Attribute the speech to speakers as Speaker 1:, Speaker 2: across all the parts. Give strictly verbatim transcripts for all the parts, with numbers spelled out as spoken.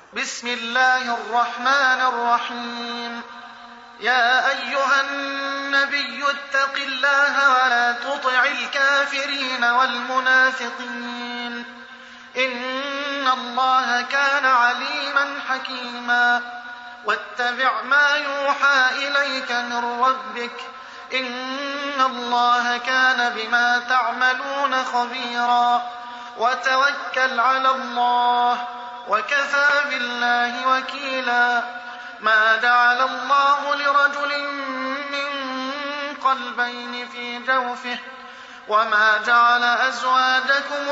Speaker 1: بسم الله الرحمن الرحيم. يا أيها النبي اتق الله ولا تطع الكافرين والمنافقين إن الله كان عليما حكيما. واتبع ما يوحى إليك من ربك إن الله كان بما تعملون خبيرا. وتوكل على الله وكفى بالله وكيلا. ما جعل الله لرجل من قلبين في جوفه وما جعل أزواجكم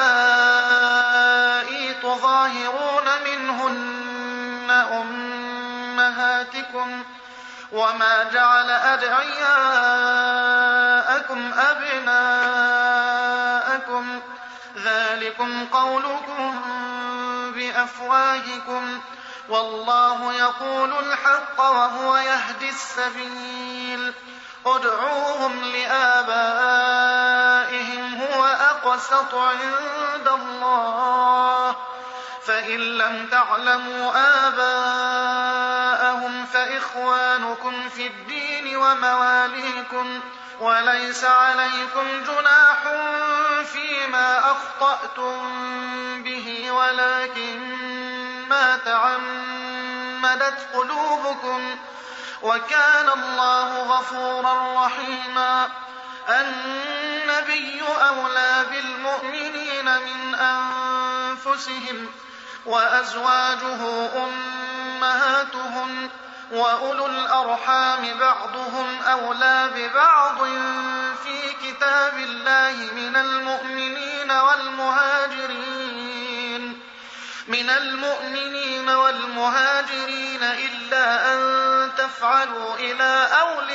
Speaker 1: اللائي تظاهرون منهن أمهاتكم وما جعل أدعياءكم أبناءكم ذلكم قولكم بأفواهكم والله يقول الحق وهو يهدي السبيل. ادعوهم لآبائهم هو أقسط عند الله فإن لم تعلموا آباءهم فإخوانكم في الدين ومواليكم وليس عليكم جناح فيما أخطأتم به ولكن ما تعمدت قلوبكم وكان الله غفورا رحيما. النبي أولى بالمؤمنين من أنفسهم وأزواجه أمهاتهم وأولو الأرحام بعضهم أولى ببعض في كتاب الله من المؤمنين والمهاجرين من المؤمنين والمهاجرين إلا أن تفعلوا إلى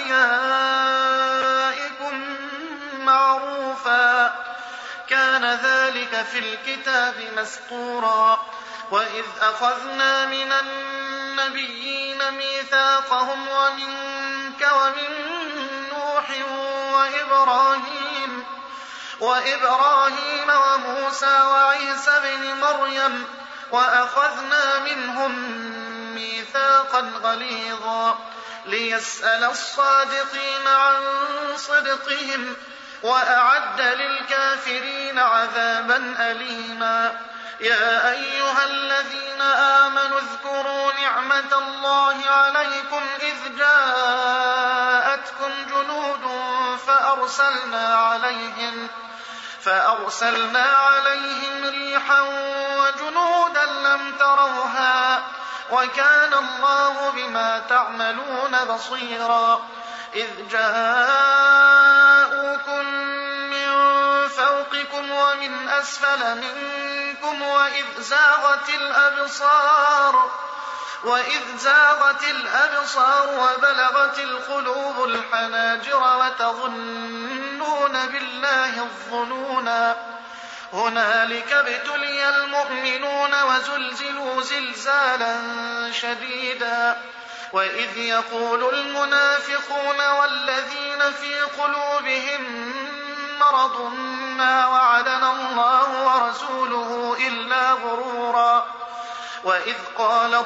Speaker 1: أوليائكم معروفا كان ذلك في الكتاب مسطورا. وإذ أخذنا من النبيين ميثاقهم ومنك ومن نوح وإبراهيم وإبراهيم وموسى وعيسى بن مريم وأخذنا منهم ميثاقا غليظا ليسأل الصادقين عن صدقهم وأعد للكافرين عذابا أليما. يا أيها الذين آمنوا اذكروا نعمة الله عليكم إذ جاءتكم جنود فأرسلنا عليهم فأرسلنا عليهم ريحا وجنودا لم تروها وكان الله بما تعملون بصيرا. إذ جاءوكم من فوقكم ومن أسفل منكم وإذ زاغت الأبصار وإذ زاغت الأبصار وبلغت القلوب الحناجر وتظنون بالله الظنونا. هنالك ابتلي المؤمنون وزلزلوا زلزالا شديدا. وإذ يقول المنافقون والذين في قلوبهم مرض ما وعدنا الله ورسوله إلا غرورا. وإذ قالت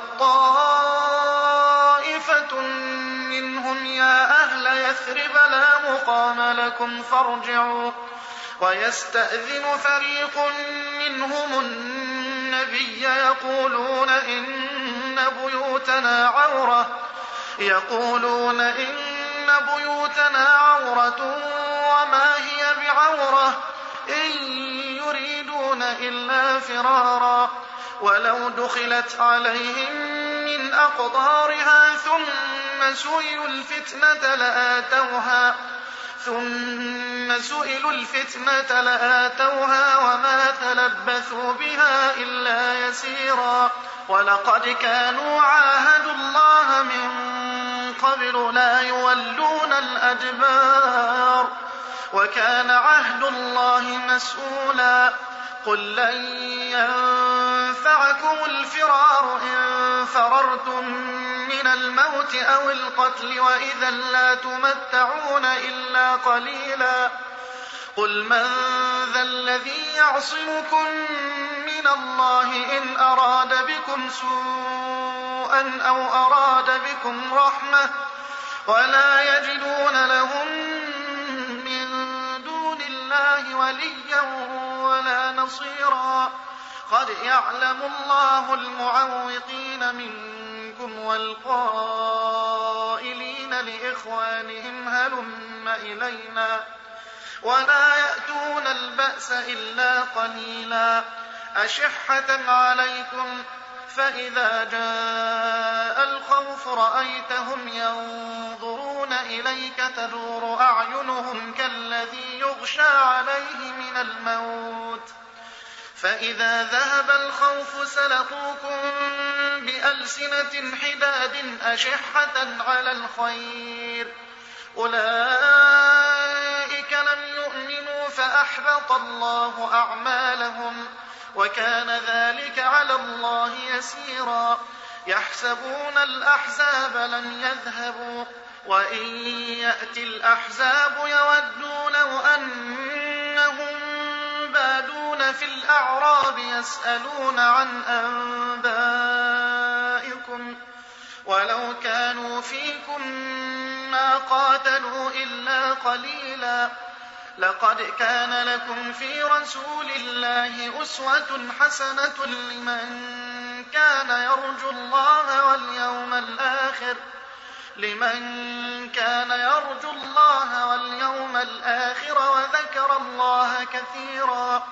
Speaker 1: طائفة منهم يا أهل يثرب لا مقام لكم فارجعوا ويستأذن فريق منهم النبي يقولون إن بيوتنا عورة يقولون إن بيوتنا عورة وما هي بعورة إن يريدون إلا فرارا ولو دخلت عليهم من أقطارها ثم سئلوا الفتنة لآتوها ثم سئلوا الفتنة لآتوها وما تلبثوا بها إلا يسيرا. ولقد كانوا عاهدوا الله من قبل لا يولون الأدبار وكان عهد الله مسؤولا. قل لن ينفعكم الفرار إن فررتم من الموت أو القتل وإذا لا تمتعون إلا قليلا. قل من ذا الذي يعصمكم من من الله إن أراد بكم سوءا أو أراد بكم رحمة ولا يجدون لهم من دون الله وليا ولا نصيرا قد يعلم الله المعوقين منكم والقائلين لإخوانهم هلم إلينا ولا يأتون البأس إلا قليلا أشحة عليكم فإذا جاء الخوف رأيتهم ينظرون إليك تدور أعينهم كالذي يغشى عليه من الموت فإذا ذهب الخوف سلقوكم بألسنة حداد أشحة على الخير أولئك لم يؤمنوا فأحبط الله أعمالهم وكان ذلك على الله يسيرا يحسبون الأحزاب لم يذهبوا وإن يأتي الأحزاب يودوا لو أنهم بادون في الأعراب يسألون عن أنبائكم ولو كانوا فيكم ما قاتلوا إلا قليلا لقد كان لكم في رسول الله أسوة حسنة لمن كان يرجو الله واليوم الآخر لمن كان يرجو الله واليوم الآخر وذكر الله كثيرا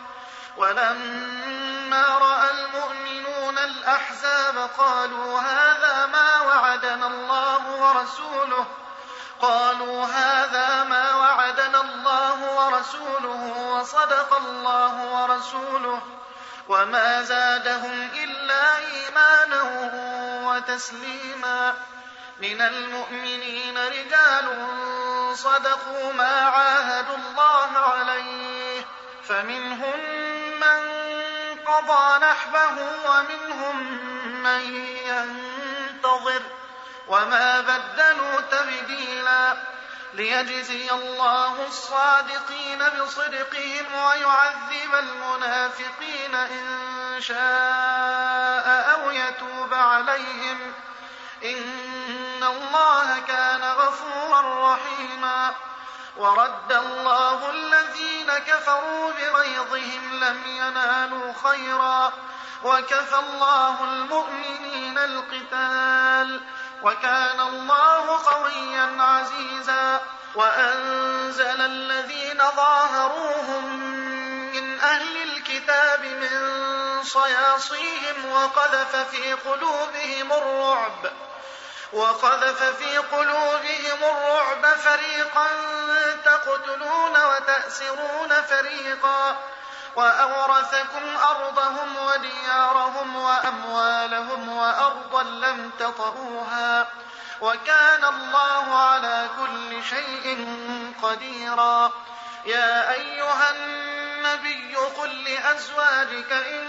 Speaker 1: ولما رأى المؤمنون الأحزاب قالوا هذا ما وعدنا الله ورسوله قالوا هذا ما وعدنا الله ورسوله وصدق الله ورسوله وما زادهم إلا إيمانا وتسليما من المؤمنين رجال صدقوا ما عاهدوا الله عليه فمنهم من قضى نحبه ومنهم من ينتظر وما بدلوا تبديلا ليجزي الله الصادقين بصدقهم ويعذب المنافقين إن شاء أو يتوب عليهم إن الله كان غفورا رحيما ورد الله الذين كفروا بغيظهم لم ينالوا خيرا وكفى الله المؤمنين القتال وكان الله قويا عزيزا وأنزل الذين ظاهروهم من أهل الكتاب من صياصيهم وقذف في قلوبهم الرعب وقذف في قلوبهم الرعب فريقا تقتلون وتأسرون فريقا وأورثكم أرضهم وديارهم وأموالهم وأرضا لم تطئوها وكان الله على كل شيء قديرا يا أيها النبي قل لأزواجك إن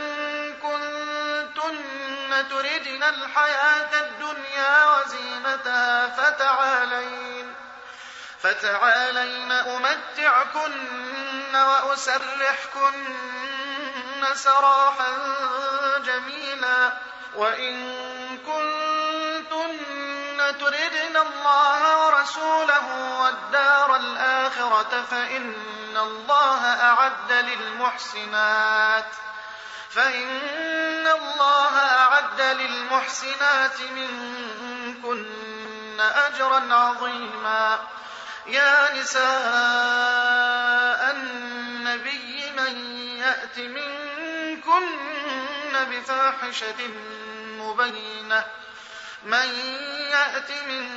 Speaker 1: كنتن تردن الحياة الدنيا وزينتها فتعالين فتعالين أمتعكن وأسرحكن سراحا جميلا وإن كنتن تردن الله ورسوله والدار الآخرة فإن الله أعد للمحسنات فإن الله أعد للمحسنات منكن أجرا عظيما يا نساء النبي من يأت منكن بفاحشة مبينة من يأت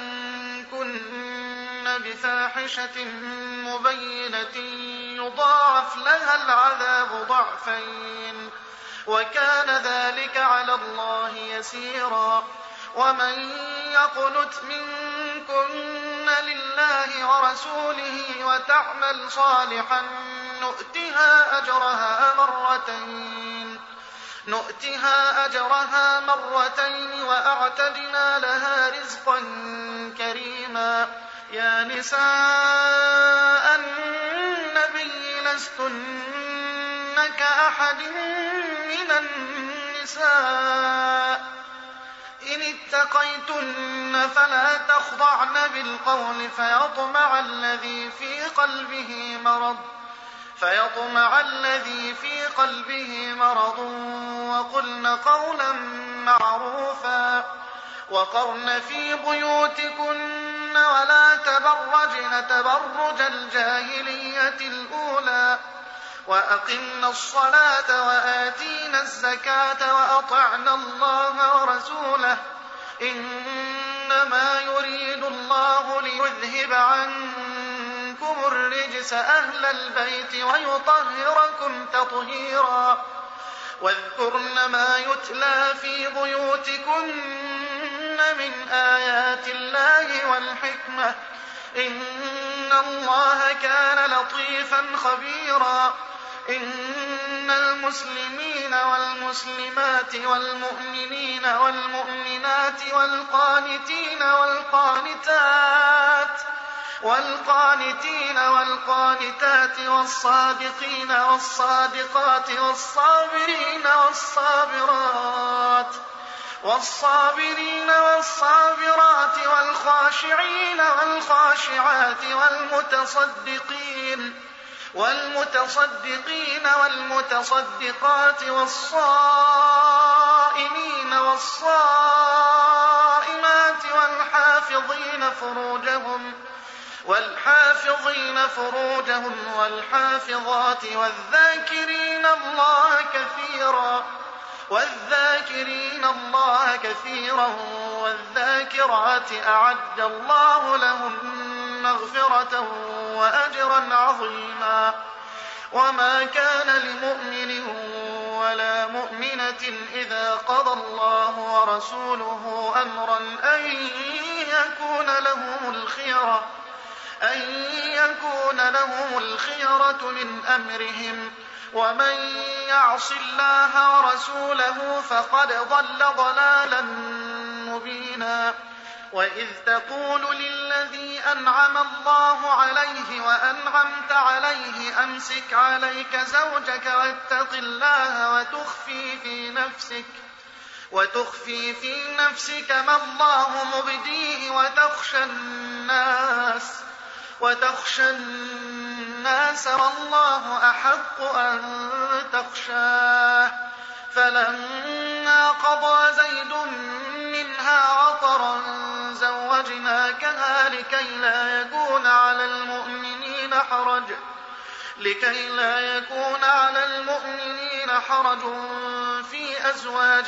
Speaker 1: منكن بفاحشة مبينة يضاعف لها العذاب ضعفين وكان ذلك على الله يسيرا ومن يقنت منكن لله ورسوله وتعمل صالحا نؤتها أجرها مرتين نؤتها أجرها مرتين وأعتدنا لها رزقا كريما يا نساء النبي لستن كأحد من النساء إن اتقيتن فلا تخضعن بالقول فيطمع الذي في قلبه مرض فيطمع الذي في قلبه مرض وقلن قولا معروفا وقرن في بيوتكن ولا تبرجن تبرج الجاهلية الأولى وأقمنا الصلاة وآتينا الزكاة وأطعنا الله ورسوله إنما يريد الله ليذهب عنكم الرجس أهل البيت ويطهركم تطهيرا واذكرن ما يتلى في بيوتكن من آيات الله والحكمة إن الله كان لطيفا خبيرا إن المسلمين والمسلمات والمؤمنين والمؤمنات والقانتين والقانتات والقانتين والقانتات والصادقين والصادقات والصابرين والصابرات والصابرين والصابرات والخاشعين والخاشعات والمتصدقين والمتصدقين والمتصدقات والصائمين والصائمات والحافظين فروجهم والحافظين فروجهم والحافظات والذاكرين الله كثيرا والذاكرين الله كثيرا والذاكرات أعد الله لهم مغفرة وأجرا عظيما وما كان لمؤمن ولا مؤمنة إذا قضى الله ورسوله أمرا أن يكون لهم الخيرة أن يكون لهم الخيرة من أمرهم ومن يعص الله ورسوله فقد ضل ضلالا مبينا وإذ تقول للذي أنعم الله عليه وأنعمت عليه أمسك عليك زوجك واتق الله وتخفي في نفسك وتخفي في نفسك ما الله مبديه وتخشى الناس وتخشى الناس والله أحق أن تخشاه فلما قضى زيد منها وطرا زوجناكها لكي لا يكون على المؤمنين حرج لكي لا يكون على المؤمنين حرج في أزواج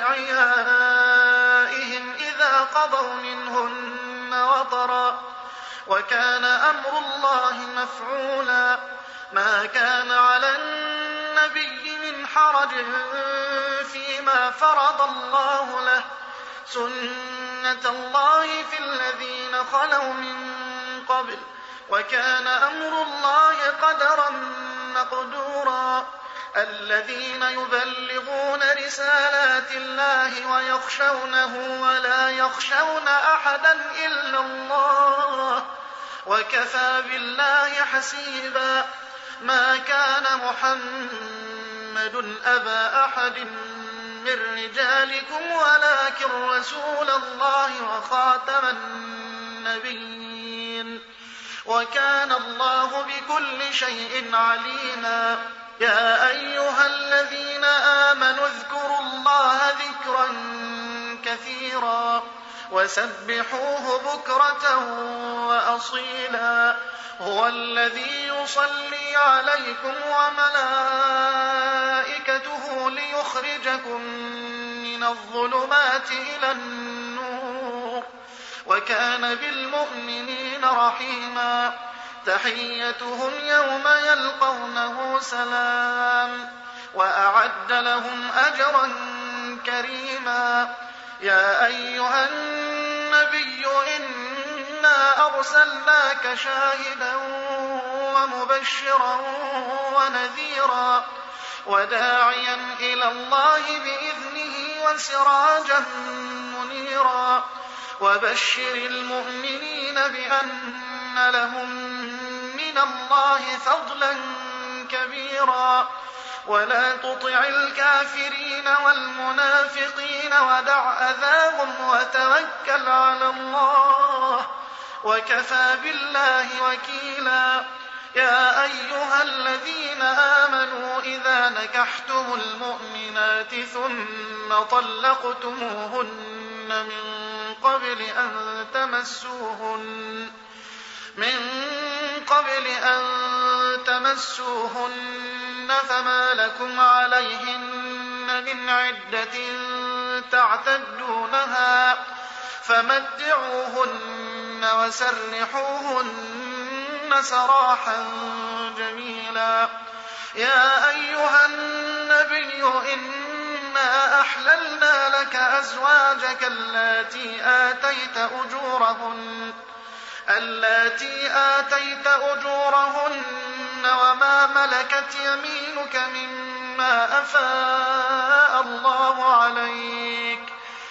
Speaker 1: أدعيائهم إذا قضوا منهن وطرا وكان أمر الله مفعولا ما كان على النبي من حرج فيما فرض الله له سنة الله في الذين خلوا من قبل وكان أمر الله قدرا مقدورا الذين يبلغون رسالات الله ويخشونه ولا يخشون أحدا إلا الله وكفى بالله حسيبا ما كان محمد أبا أحد من رجالكم ولكن رسول الله وخاتم النبيين وكان الله بكل شيء عليما يا أيها الذين آمنوا اذكروا الله ذكرا كثيرا وسبحوه بكرة وأصيلا هو الذي يصلي عليكم وملائكته ليخرجكم من الظلمات إلى النور وكان بالمؤمنين رحيما تحيتهم يوم يلقونه سلام وأعد لهم أجرا كريما يا أيها النبي إنا أرسلناك شاهدا ومبشرا ونذيرا وداعيا إلى الله بإذنه وسراجا منيرا وبشر المؤمنين بأن لهم من الله فضلا كبيرا ولا تطع الكافرين والمنافقين ودع أذاهم وتوكل على الله وكفى بالله وكيلا. يا أيها الذين آمنوا إذا نكحتم المؤمنات ثم طلقتموهن من قبل أن تمسوهن من قبل أن تمسوهن فما لكم عليهن من عدة تعتدونها فمتعوهن وسرحوهن سراحا جميلا. يا أيها النبي إنا أحللنا لك أزواجك اللاتي آتيت أجورهن اللاتي آتيت أجورهن وما ملكت يمينك مما أفاء الله عليك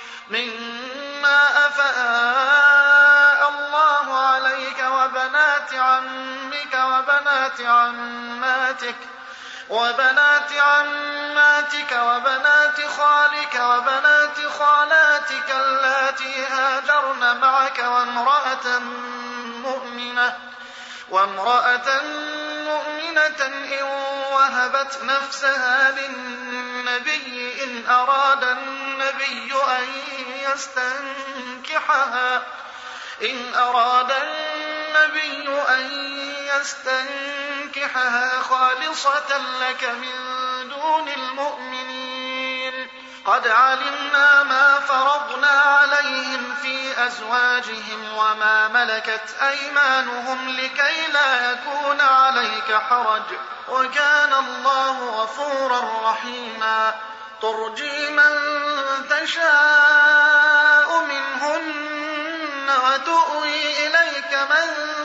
Speaker 1: مما أفاء الله عليك وبنات عمك وبنات عماتك وبنات عماتك وبنات خالك وبنات خالاتك اللاتي هاجرن معك وامرأة مؤمنة وامرأة مؤمنة إن وهبت نفسها للنبي إن أراد النبي أن يستنكحها إن أراد النبي أن يستنكحها خالصة لك من دون المؤمنين. قد علمنا ما فرضنا عليهم في أزواجهم وما ملكت أيمانهم لكي لا يكون عليك حرج وكان الله غفورا رحيما. ترجي من تشاء منهن وتؤوي إليك من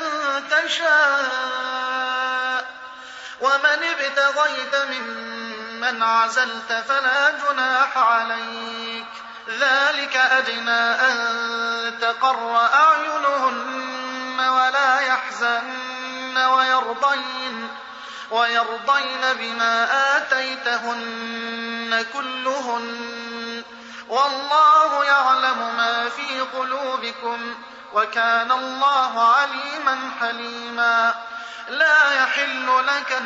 Speaker 1: تشاء ومن ابتغيت ممن عزلت فلا جناح عليك ذلك أدنى أن تقر أعينهن ولا يحزن ويرضين ويرضين بما آتيتهن كلهن والله يعلم ما في قلوبكم وكان الله عليما حليما. لا يحل لك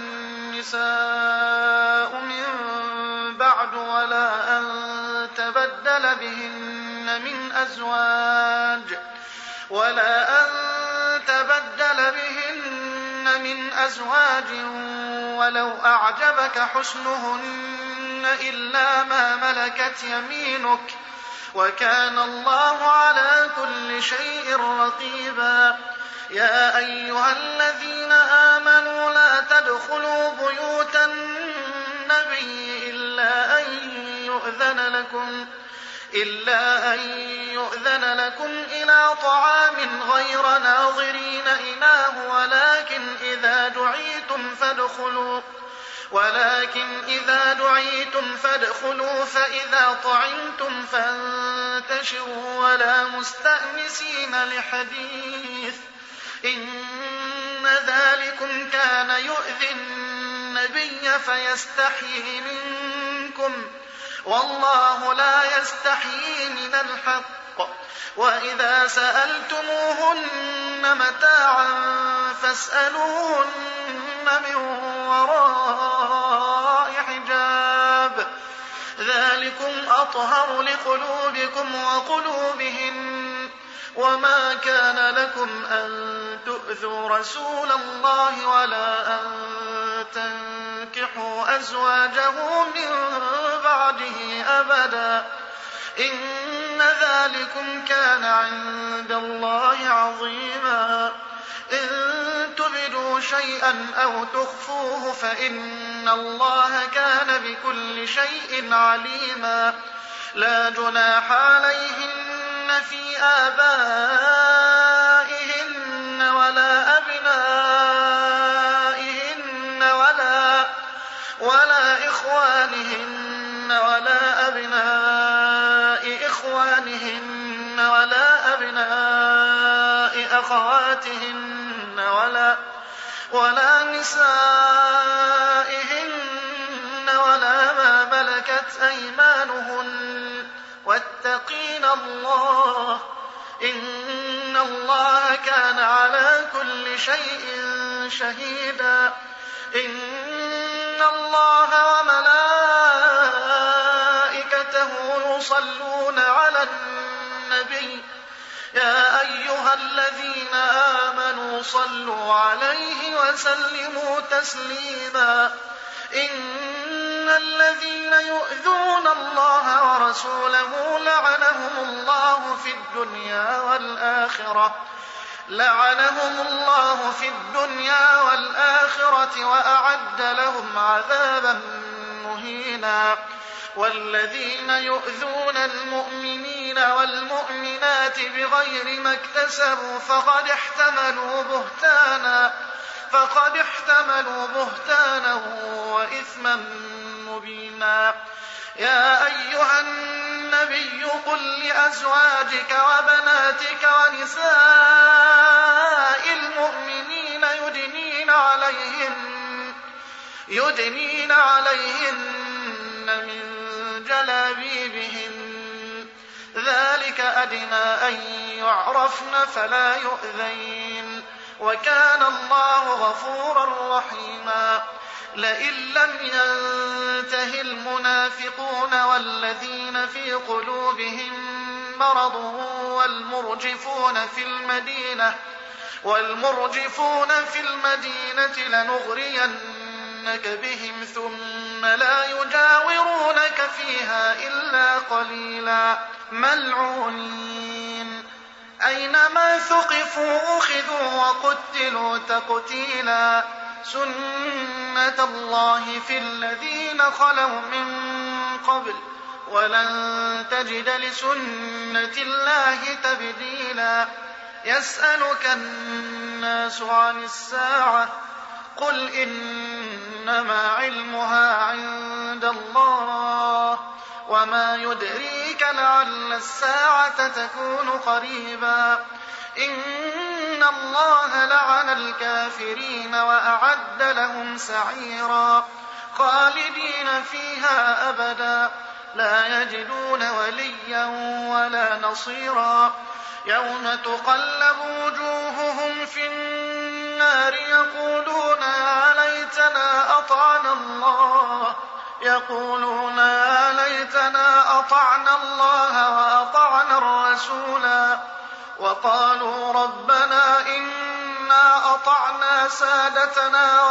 Speaker 1: النساء من بعد ولا أن تبدل بهن من أزواج ولا أن تبدل بهن من أزواج ولو أعجبك حسنهن إلا ما ملكت يمينك وكان الله على كل شيء رقيبا. يا أيها الذين آمنوا لا تدخلوا بيوت النبي إلا أن يؤذن لكم إلا أن يؤذن لكم إلى طعام غير ناظرين إناه ولكن إذا دعيتم فادخلوا ولكن إذا دعيتم فادخلوا فإذا طعمتم فانتشروا ولا مستأنسين لحديث إن ذلكم كان يؤذي النبي فيستحيي منكم والله لا يستحيي من الحق. وإذا سألتموهن متاعا فاسألوهن من وراء حجاب ذلكم أطهر لقلوبكم وقلوبهن. وما كان لكم أن تؤذوا رسول الله ولا أن تنكحوا أزواجه من بعده أبدا إن ذلكم كان عند الله عظيما. إن تبدوا شيئا أو تخفوه فإن الله كان بكل شيء عليما. لا جناح عليهن في آبائهن ولا أبنائهن ولا ولا إخوانهن ولا أبناء إخوانهن ولا أبناء أخواتهن ولا ولا نسائهن ولا ما ملكت أيمانهن واتقين الله إن الله كان على كل شيء شهيدا. إن الله وملائكته يصلون على النبي يا أيها الذين آمنوا صلوا عليه وسلموا تسليما. إن الذين يؤذون الله ورسوله لعنهم الله في الدنيا والآخرة لعنهم الله في الدنيا والآخرة وأعد لهم عذابا مهينا. والذين يؤذون المؤمنين والمؤمنات بغير ما اكتسبوا فقد احتملوا بهتانا فقد احتملوا بهتانا وإثما مبينا. يا أيها النبي قل لأزواجك وبناتك ونساء المؤمنين يدنين عليهن يدنين عليهن من جلابيبهن ذلك أدنى أن يعرفن فلا يؤذين وكان الله غفورا رحيما. لئن لم ينته المنافقون والذين في قلوبهم مرض والمرجفون في المدينة والمرجفون في المدينة لنغرينك بهم ثم لا يجاورونك فيها إلا قليلا ملعونين أينما ثقفوا أخذوا وقتلوا تقتيلا. سنة الله في الذين خلوا من قبل ولن تجد لسنة الله تبديلا. يسألك الناس عن الساعة قل إنما علمها عند الله وما يدريك لعل الساعة تكون قريبا. إن الله لعن الكافرين وأعد لهم سعيرا خالدين فيها أبدا لا يجدون وليا ولا نصيرا. يوم تقلب وجوههم في النار يقولون يا ليتنا أطعنا الله يقولون يا ليتنا أطعنا الله وأطعنا الرسولا وقالوا ربنا إنا أطعنا سادتنا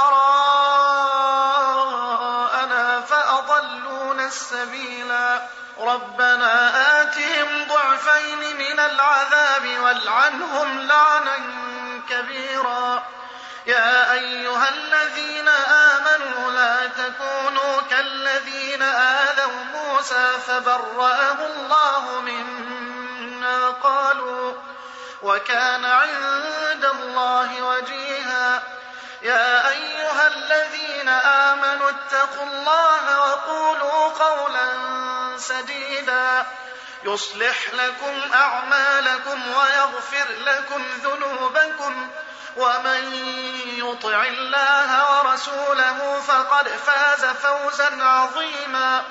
Speaker 1: وكبراءنا فأضلونا السبيلا. ربنا آتهم ضعفين من العذاب والعنهم لعنا كبيرا. يا أيها الذين آمنوا لا تكونوا كالذين آذوا موسى فبرأه الله مما قالوا وكان عند الله وجيها. يا أيها الذين آمنوا اتقوا الله وقولوا قولا سديدا يصلح لكم أعمالكم ويغفر لكم ذنوبكم ومن يطع الله ورسوله فقد فاز فوزا عظيما.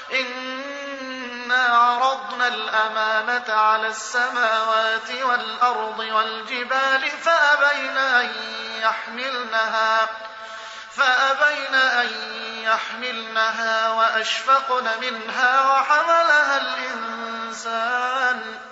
Speaker 1: إنا عرضنا الأمانة على السماوات والأرض والجبال فأبين أن يحملنها فأبين أن يحملنها وأشفقن منها وحملها الإنسان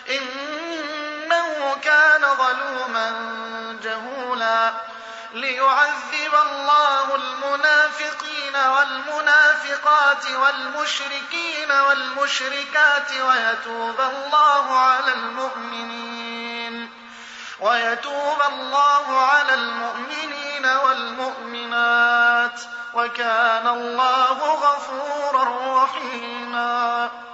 Speaker 1: إنه كان ظلوما جهولا. ليعذب الله المنافقين والمنافقات والمشركين والمشركات ويتوب الله على المؤمنين ويتوب الله على المؤمنين والمؤمنات وكان الله غفورا رحيما.